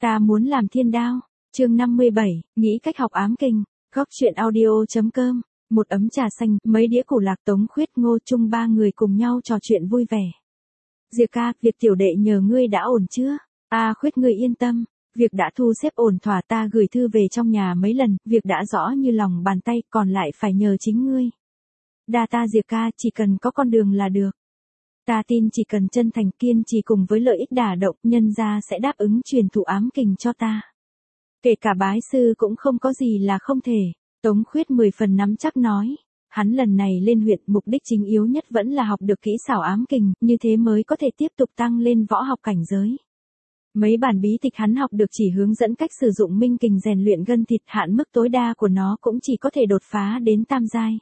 Ta muốn làm thiên đao. Chương 57, nghĩ cách học ám kình. Góc truyện audio.com. Một ấm trà xanh, mấy đĩa củ lạc, Tống Khuyết, Ngô Trung ba người cùng nhau trò chuyện vui vẻ. Diệp ca, việc tiểu đệ nhờ ngươi đã ổn chưa? Khuyết ngươi yên tâm, việc đã thu xếp ổn thỏa, ta gửi thư về trong nhà mấy lần, việc đã rõ như lòng bàn tay, còn lại phải nhờ chính ngươi. Đa ta Diệp ca, chỉ cần có con đường là được. Ta tin chỉ cần chân thành kiên trì cùng với lợi ích đả động, nhân gia sẽ đáp ứng truyền thụ ám kình cho ta. Kể cả bái sư cũng không có gì là không thể. Tống Khuyết 10 phần nắm chắc nói. Hắn lần này lên huyện, mục đích chính yếu nhất vẫn là học được kỹ xảo ám kình, như thế mới có thể tiếp tục tăng lên võ học cảnh giới. Mấy bản bí tịch hắn học được chỉ hướng dẫn cách sử dụng minh kình rèn luyện gân thịt, hạn mức tối đa của nó cũng chỉ có thể đột phá đến tam giai.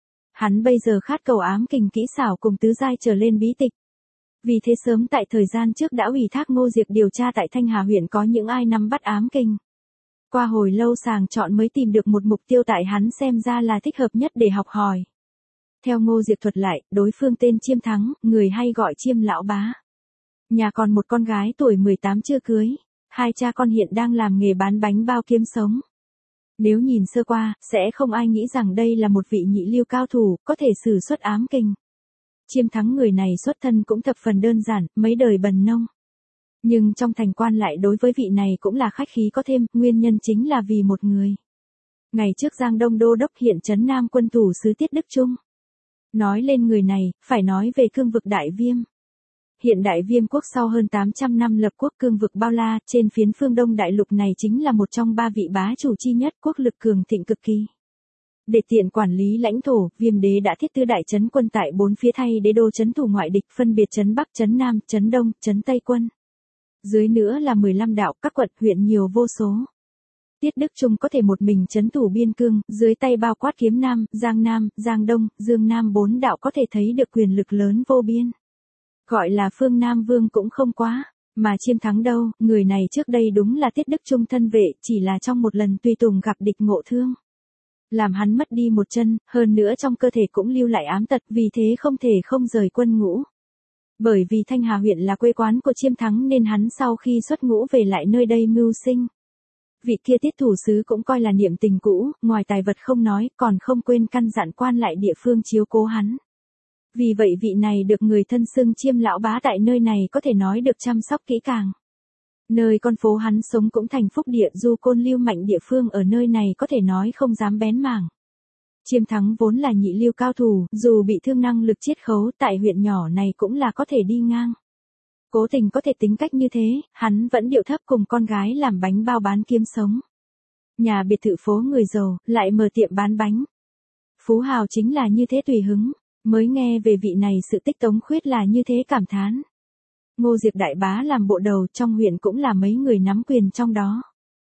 Hắn bây giờ khát cầu ám kình kỹ xảo cùng tứ giai trở lên bí tịch. Vì thế sớm tại thời gian trước đã ủy thác Ngô Diệp điều tra tại Thanh Hà huyện có những ai nắm bắt ám kình. Qua hồi lâu sàng chọn mới tìm được một mục tiêu tại hắn xem ra là thích hợp nhất để học hỏi. Theo Ngô Diệp thuật lại, đối phương tên Chiêm Thắng, người hay gọi Chiêm lão bá. Nhà còn một con gái tuổi 18 chưa cưới, hai cha con hiện đang làm nghề bán bánh bao kiếm sống. Nếu nhìn sơ qua, sẽ không ai nghĩ rằng đây là một vị nhị lưu cao thủ, có thể sử xuất ám kình. Chiêm Thắng người này xuất thân cũng thập phần đơn giản, mấy đời bần nông. Nhưng trong thành quan lại đối với vị này cũng là khách khí có thêm, nguyên nhân chính là vì một người. Ngày trước Giang Đông Đô Đốc hiện trấn Nam quân thủ sứ Tiết Đức Trung. Nói lên người này, phải nói về cương vực Đại Viêm. Hiện Đại Viêm quốc sau hơn 800 năm lập quốc, cương vực bao la, trên phiến phương Đông đại lục này chính là một trong ba vị bá chủ chi nhất, quốc lực cường thịnh cực kỳ. Để tiện quản lý lãnh thổ, Viêm đế đã thiết tư đại trấn quân tại 4 phía thay đế đô trấn thủ ngoại địch, phân biệt trấn Bắc, trấn Nam, trấn Đông, trấn Tây quân. Dưới nữa là 15 đạo, các quận huyện nhiều vô số. Tiết Đức Trung có thể một mình trấn thủ biên cương, dưới tay bao quát Kiếm Nam, Giang Đông, Dương Nam 4 đạo có thể thấy được quyền lực lớn vô biên. Gọi là phương Nam Vương cũng không quá, mà Chiêm Thắng đâu, người này trước đây đúng là Tiết Đức Trung thân vệ, chỉ là trong một lần tùy tùng gặp địch ngộ thương. Làm hắn mất đi một chân, hơn nữa trong cơ thể cũng lưu lại ám tật, vì thế không thể không rời quân ngũ. Bởi vì Thanh Hà huyện là quê quán của Chiêm Thắng nên hắn sau khi xuất ngũ về lại nơi đây mưu sinh. Vị kia Tiết thủ sứ cũng coi là niệm tình cũ, ngoài tài vật không nói, còn không quên căn dặn quan lại địa phương chiếu cố hắn. Vì vậy vị này được người thân xưng Chiêm lão bá tại nơi này có thể nói được chăm sóc kỹ càng. Nơi con phố hắn sống cũng thành phúc địa, du côn lưu mạnh địa phương ở nơi này có thể nói không dám bén mảng. Chiêm Thắng vốn là nhị lưu cao thủ, dù bị thương năng lực chiết khấu tại huyện nhỏ này cũng là có thể đi ngang. Cố tình có thể tính cách như thế, hắn vẫn điệu thấp cùng con gái làm bánh bao bán kiếm sống. Nhà biệt thự phố người giàu, lại mở tiệm bán bánh. Phú hào chính là như thế tùy hứng, mới nghe về vị này sự tích Tống Khuyết là như thế cảm thán. Ngô Diệp đại bá làm bộ đầu trong huyện cũng là mấy người nắm quyền trong đó.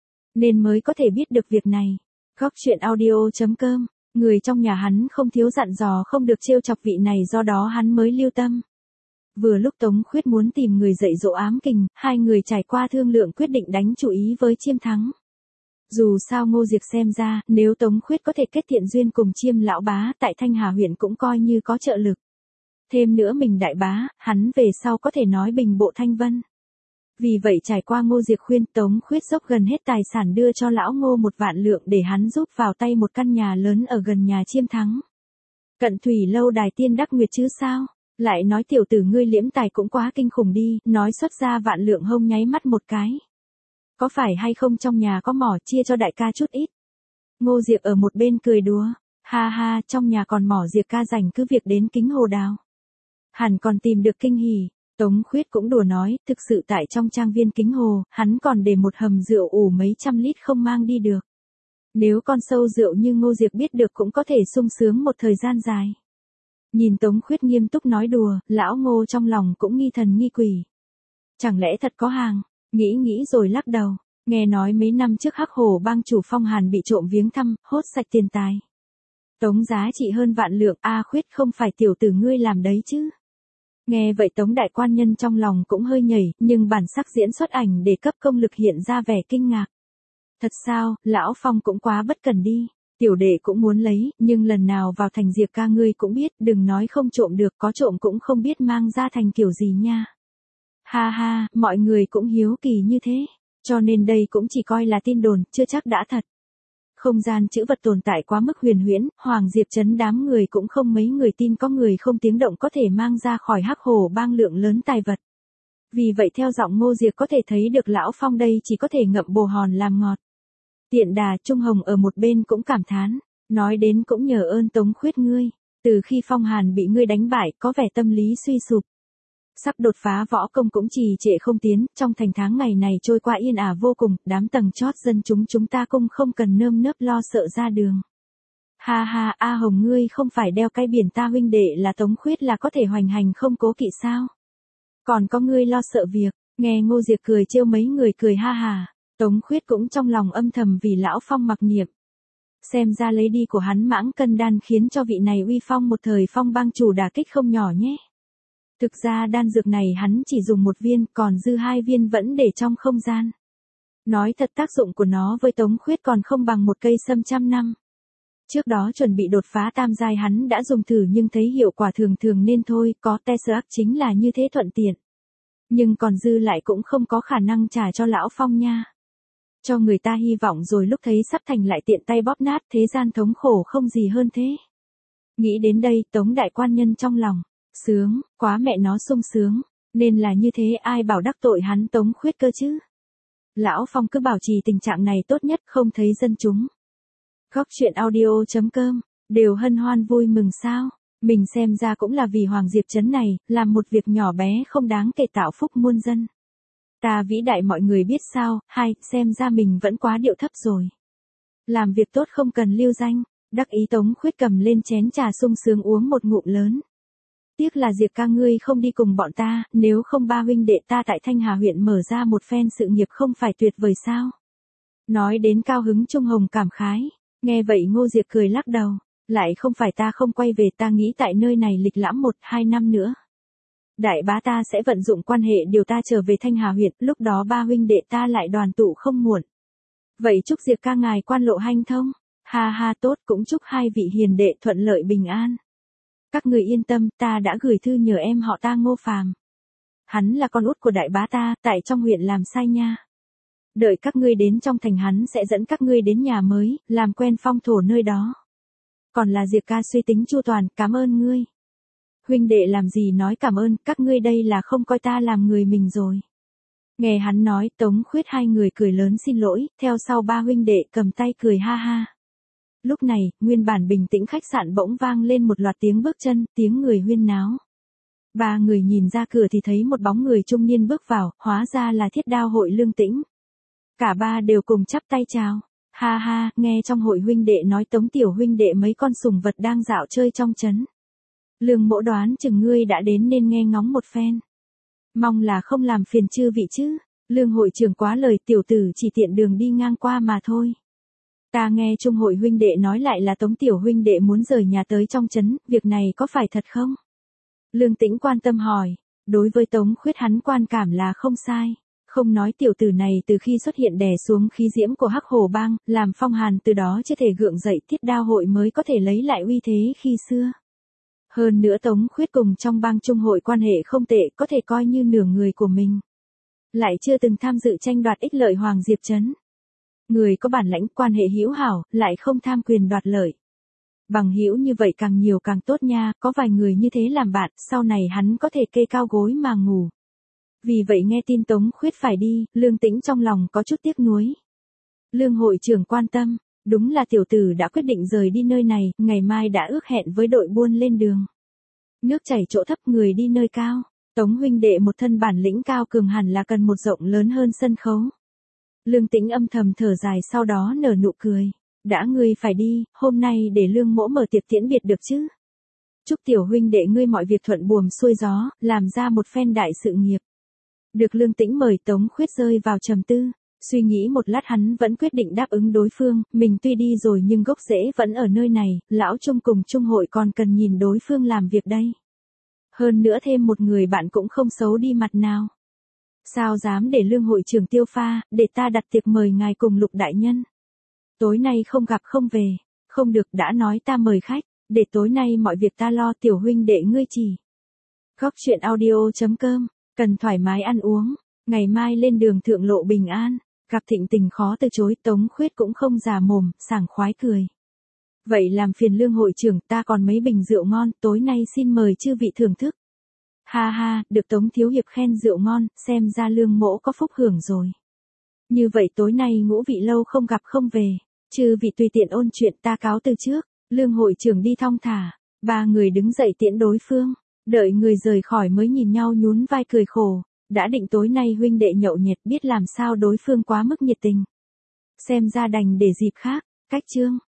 Nên mới có thể biết được việc này. Góc truyện audio.com. Người trong nhà hắn không thiếu dặn dò không được trêu chọc vị này, do đó hắn mới lưu tâm. Vừa lúc Tống Khuyết muốn tìm người dạy dỗ ám kình, hai người trải qua thương lượng quyết định đánh chủ ý với Chiêm Thắng. Dù sao Ngô Diệp xem ra, nếu Tống Khuyết có thể kết thiện duyên cùng Chiêm lão bá tại Thanh Hà huyện cũng coi như có trợ lực. Thêm nữa mình đại bá, hắn về sau có thể nói bình bộ Thanh Vân. Vì vậy trải qua Ngô Diệp khuyên, Tống Khuyết dốc gần hết tài sản đưa cho lão Ngô 1 vạn lượng để hắn giúp vào tay một căn nhà lớn ở gần nhà Chiêm Thắng. Cận thủy lâu đài tiên đắc nguyệt chứ sao, lại nói tiểu tử ngươi liễm tài cũng quá kinh khủng đi, nói xuất ra vạn lượng hông nháy mắt một cái. Có phải hay không trong nhà có mỏ, chia cho đại ca chút ít. Ngô Diệp ở một bên cười đùa, ha ha, trong nhà còn mỏ, Diệp ca rảnh cứ việc đến Kính Hồ đào. Hẳn còn tìm được kinh hỉ. Tống Khuyết cũng đùa nói, thực sự tại trong trang viên Kính Hồ, hắn còn để một hầm rượu ủ mấy trăm lít không mang đi được. Nếu con sâu rượu như Ngô Diệp biết được cũng có thể sung sướng một thời gian dài. Nhìn Tống Khuyết nghiêm túc nói đùa, lão Ngô trong lòng cũng nghi thần nghi quỷ. Chẳng lẽ thật có hàng, nghĩ rồi lắc đầu, nghe nói mấy năm trước Hắc Hổ bang chủ Phong Hàn bị trộm viếng thăm, hốt sạch tiền tài. Tống giá trị hơn vạn lượng, Khuyết không phải tiểu tử ngươi làm đấy chứ. Nghe vậy Tống đại quan nhân trong lòng cũng hơi nhảy, nhưng bản sắc diễn xuất ảnh để cấp công lực hiện ra vẻ kinh ngạc. Thật sao, lão Phong cũng quá bất cẩn đi, tiểu đệ cũng muốn lấy, nhưng lần nào vào thành Diệp ca ngươi cũng biết, đừng nói không trộm được, có trộm cũng không biết mang ra thành kiểu gì nha. Ha ha, mọi người cũng hiếu kỳ như thế. Cho nên đây cũng chỉ coi là tin đồn, chưa chắc đã thật. Không gian chữ vật tồn tại quá mức huyền huyễn, Hoàng Diệp Trấn đám người cũng không mấy người tin có người không tiếng động có thể mang ra khỏi Hắc Hồ Bang lượng lớn tài vật. Vì vậy theo giọng Ngô Diệp có thể thấy được Lão Phong đây chỉ có thể ngậm bồ hòn làm ngọt. Tiện đà Trung Hồng ở một bên cũng cảm thán, nói đến cũng nhờ ơn Tống Khuyết ngươi, từ khi Phong Hàn bị ngươi đánh bại có vẻ tâm lý suy sụp. Sắp đột phá võ công cũng trì trệ không tiến, trong thành tháng ngày này trôi qua yên ả vô cùng, đám tầng chót dân chúng ta cũng không cần nơm nớp lo sợ ra đường. Ha ha, A Hồng ngươi không phải đeo cái biển ta huynh đệ là Tống Khuyết là có thể hoành hành không cố kỵ sao? Còn có ngươi lo sợ việc, nghe Ngô Diệp cười trêu mấy người cười ha hà, Tống Khuyết cũng trong lòng âm thầm vì Lão Phong mặc niệm. Xem ra lấy đi của hắn Mãng Cân Đan khiến cho vị này uy phong một thời Phong Bang chủ đả kích không nhỏ nhé. Thực ra đan dược này hắn chỉ dùng một viên, còn dư 2 viên vẫn để trong không gian. Nói thật tác dụng của nó với Tống Khuyết còn không bằng một cây sâm trăm năm. Trước đó chuẩn bị đột phá tam giai hắn đã dùng thử nhưng thấy hiệu quả thường thường nên thôi, có Tesseract chính là như thế thuận tiện. Nhưng còn dư lại cũng không có khả năng trả cho Lão Phong nha. Cho người ta hy vọng rồi lúc thấy sắp thành lại tiện tay bóp nát, thế gian thống khổ không gì hơn thế. Nghĩ đến đây Tống đại quan nhân trong lòng. Sướng, quá mẹ nó sung sướng, nên là như thế ai bảo đắc tội hắn Tống Khuyết cơ chứ. Lão Phong cứ bảo trì tình trạng này tốt nhất không thấy dân chúng. Góc chuyện audio.com, đều hân hoan vui mừng sao, mình xem ra cũng là vì Hoàng Diệp Trấn này, làm một việc nhỏ bé không đáng kể tạo phúc muôn dân. Ta vĩ đại mọi người biết sao, hay, xem ra mình vẫn quá điệu thấp rồi. Làm việc tốt không cần lưu danh, đắc ý Tống Khuyết cầm lên chén trà sung sướng uống một ngụm lớn. Tiếc là Diệp ca ngươi không đi cùng bọn ta, nếu không ba huynh đệ ta tại Thanh Hà huyện mở ra một phen sự nghiệp không phải tuyệt vời sao. Nói đến cao hứng Trung Hồng cảm khái, nghe vậy Ngô Diệp cười lắc đầu, lại không phải ta không quay về ta nghĩ tại nơi này lịch lãm 1-2 năm nữa. Đại bá ta sẽ vận dụng quan hệ điều ta trở về Thanh Hà huyện, lúc đó ba huynh đệ ta lại đoàn tụ không muộn. Vậy chúc Diệp ca ngài quan lộ hanh thông, ha ha tốt cũng chúc hai vị hiền đệ thuận lợi bình an. Các người yên tâm, ta đã gửi thư nhờ em họ ta Ngô Phàm. Hắn là con út của đại bá ta, tại trong huyện làm sai nha. Đợi các ngươi đến trong thành hắn sẽ dẫn các ngươi đến nhà mới, làm quen phong thổ nơi đó. Còn là Diệp ca suy tính chu toàn, cảm ơn ngươi. Huynh đệ làm gì nói cảm ơn, các ngươi đây là không coi ta làm người mình rồi. Nghe hắn nói, Tống Khuyết hai người cười lớn xin lỗi, theo sau ba huynh đệ cầm tay cười ha ha. Lúc này, nguyên bản bình tĩnh khách sạn bỗng vang lên một loạt tiếng bước chân, tiếng người huyên náo. Ba người nhìn ra cửa thì thấy một bóng người trung niên bước vào, hóa ra là Thiết Đao hội Lương Tĩnh. Cả ba đều cùng chắp tay chào. Ha ha, nghe trong hội huynh đệ nói Tống tiểu huynh đệ mấy con sùng vật đang dạo chơi trong trấn. Lương mỗ đoán chừng ngươi đã đến nên nghe ngóng một phen. Mong là không làm phiền chư vị chứ. Lương hội trưởng quá lời, tiểu tử chỉ tiện đường đi ngang qua mà thôi. Ta nghe Trung hội huynh đệ nói lại là Tống tiểu huynh đệ muốn rời nhà tới trong trấn, việc này có phải thật không? Lương Tĩnh quan tâm hỏi, đối với Tống Khuyết hắn quan cảm là không sai. Không nói tiểu tử này từ khi xuất hiện đè xuống khí diễm của Hắc Hồ Bang, làm Phong Hàn từ đó chưa thể gượng dậy, Thiết Đao hội mới có thể lấy lại uy thế khi xưa. Hơn nữa Tống Khuyết cùng trong bang Trung hội quan hệ không tệ, có thể coi như nửa người của mình. Lại chưa từng tham dự tranh đoạt ích lợi Hoàng Diệp Trấn. Người có bản lãnh, quan hệ hữu hảo, lại không tham quyền đoạt lợi. Bằng hữu như vậy càng nhiều càng tốt nha, có vài người như thế làm bạn, sau này hắn có thể kê cao gối mà ngủ. Vì vậy nghe tin Tống Khuyết phải đi, Lương Tĩnh trong lòng có chút tiếc nuối. Lương hội trưởng quan tâm, đúng là tiểu tử đã quyết định rời đi nơi này, ngày mai đã ước hẹn với đội buôn lên đường. Nước chảy chỗ thấp người đi nơi cao, Tống huynh đệ một thân bản lĩnh cao cường hẳn là cần một rộng lớn hơn sân khấu. Lương Tĩnh âm thầm thở dài sau đó nở nụ cười. Đã ngươi phải đi, hôm nay để Lương mỗ mở tiệc tiễn biệt được chứ. Chúc tiểu huynh đệ ngươi mọi việc thuận buồm xuôi gió, làm ra một phen đại sự nghiệp. Được Lương Tĩnh mời Tống Khuyết rơi vào trầm tư, suy nghĩ một lát hắn vẫn quyết định đáp ứng đối phương, mình tuy đi rồi nhưng gốc rễ vẫn ở nơi này, lão Trung cùng Trung hội còn cần nhìn đối phương làm việc đây. Hơn nữa thêm một người bạn cũng không xấu đi mặt nào. Sao dám để Lương hội trưởng tiêu pha, để ta đặt tiệc mời ngài cùng Lục đại nhân. Tối nay không gặp không về, không được đã nói ta mời khách, để tối nay mọi việc ta lo tiểu huynh đệ ngươi chỉ. Góc chuyện audio.com, cần thoải mái ăn uống, ngày mai lên đường thượng lộ bình an. Gặp thịnh tình khó từ chối, Tống Khuyết cũng không già mồm, sảng khoái cười. Vậy làm phiền Lương hội trưởng, ta còn mấy bình rượu ngon, tối nay xin mời chư vị thưởng thức. Ha ha, được Tống thiếu hiệp khen rượu ngon, xem ra Lương mỗ có phúc hưởng rồi. Như vậy tối nay Ngũ vị lâu không gặp không về, chư vị tùy tiện ôn chuyện, ta cáo từ trước. Lương hội trưởng đi thong thả, ba người đứng dậy tiễn đối phương, đợi người rời khỏi mới nhìn nhau nhún vai cười khổ, đã định tối nay huynh đệ nhậu nhẹt, biết làm sao đối phương quá mức nhiệt tình. Xem ra đành để dịp khác, cách chương.